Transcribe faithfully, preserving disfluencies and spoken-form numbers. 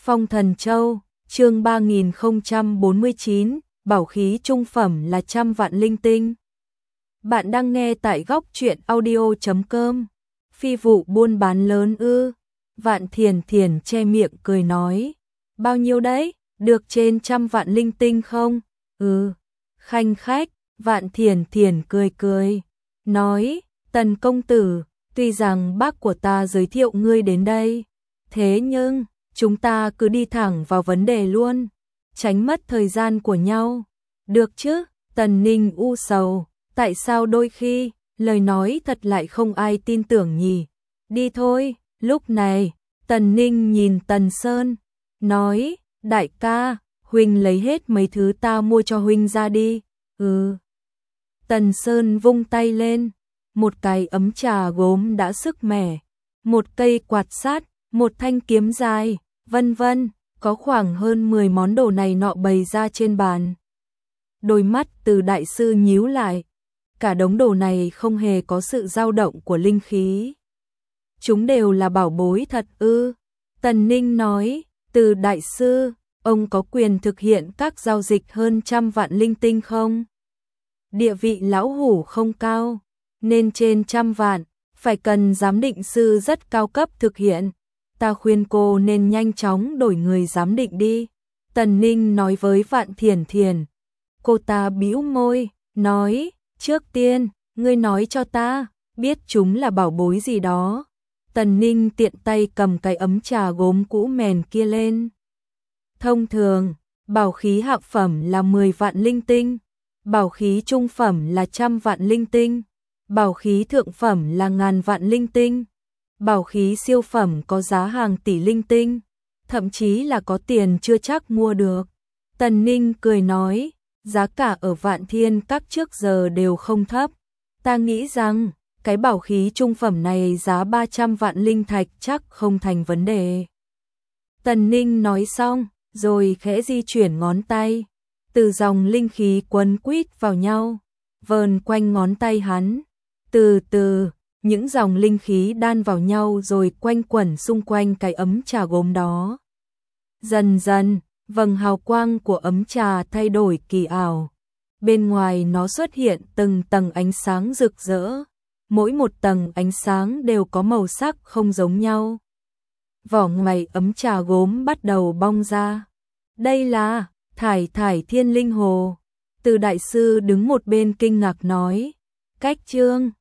Phong Thần Châu, chương ba nghìn không trăm bốn mươi chín, bảo khí trung phẩm là trăm vạn linh tinh. Bạn đang nghe tại góc truyện audio chấm com. Phi vụ buôn bán lớn ư? Vạn Thiền Thiền che miệng cười nói. Bao nhiêu đấy? Được trên trăm vạn linh tinh không? Ừ. Khanh khách, Vạn Thiền Thiền cười cười. Nói, Tần công tử, tuy rằng bác của ta giới thiệu ngươi đến đây, thế nhưng chúng ta cứ đi thẳng vào vấn đề luôn, tránh mất thời gian của nhau. Được chứ? Tần Ninh u sầu, tại sao đôi khi lời nói thật lại không ai tin tưởng nhỉ? Đi thôi. Lúc này, Tần Ninh nhìn Tần Sơn, nói, đại ca, huynh lấy hết mấy thứ ta mua cho huynh ra đi. Ừ. Tần Sơn vung tay lên, một cái ấm trà gốm đã sức mẻ, một cây quạt sát, một thanh kiếm dài, vân vân, có khoảng hơn mười món đồ này nọ bày ra trên bàn. Đôi mắt Từ đại sư nhíu lại, cả đống đồ này không hề có sự dao động của linh khí. Chúng đều là bảo bối thật ư? Tần Ninh nói, Từ đại sư, ông có quyền thực hiện các giao dịch hơn trăm vạn linh tinh không? Địa vị lão hủ không cao, nên trên trăm vạn, phải cần giám định sư rất cao cấp thực hiện. Ta khuyên cô nên nhanh chóng đổi người giám định đi. Tần Ninh nói với Vạn Thiền Thiền. Cô ta bĩu môi, nói, trước tiên, ngươi nói cho ta, biết chúng là bảo bối gì đó. Tần Ninh tiện tay cầm cái ấm trà gốm cũ mèn kia lên. Thông thường, bảo khí hạ phẩm là mười vạn linh tinh, bảo khí trung phẩm là trăm vạn linh tinh, bảo khí thượng phẩm là ngàn vạn linh tinh, bảo khí siêu phẩm có giá hàng tỷ linh tinh, thậm chí là có tiền chưa chắc mua được. Tần Ninh cười nói, giá cả ở Vạn Thiên các trước giờ đều không thấp. Ta nghĩ rằng, cái bảo khí trung phẩm này giá ba trăm vạn linh thạch chắc không thành vấn đề. Tần Ninh nói xong, rồi khẽ di chuyển ngón tay. Từ dòng linh khí quấn quýt vào nhau, vờn quanh ngón tay hắn. Từ từ, những dòng linh khí đan vào nhau rồi quanh quẩn xung quanh cái ấm trà gốm đó. Dần dần, vầng hào quang của ấm trà thay đổi kỳ ảo. Bên ngoài nó xuất hiện từng tầng ánh sáng rực rỡ. Mỗi một tầng ánh sáng đều có màu sắc không giống nhau. Vỏ ngoài ấm trà gốm bắt đầu bong ra. Đây là Thải Thải Thiên Linh Hồ. Từ đại sư đứng một bên kinh ngạc nói, cách chương,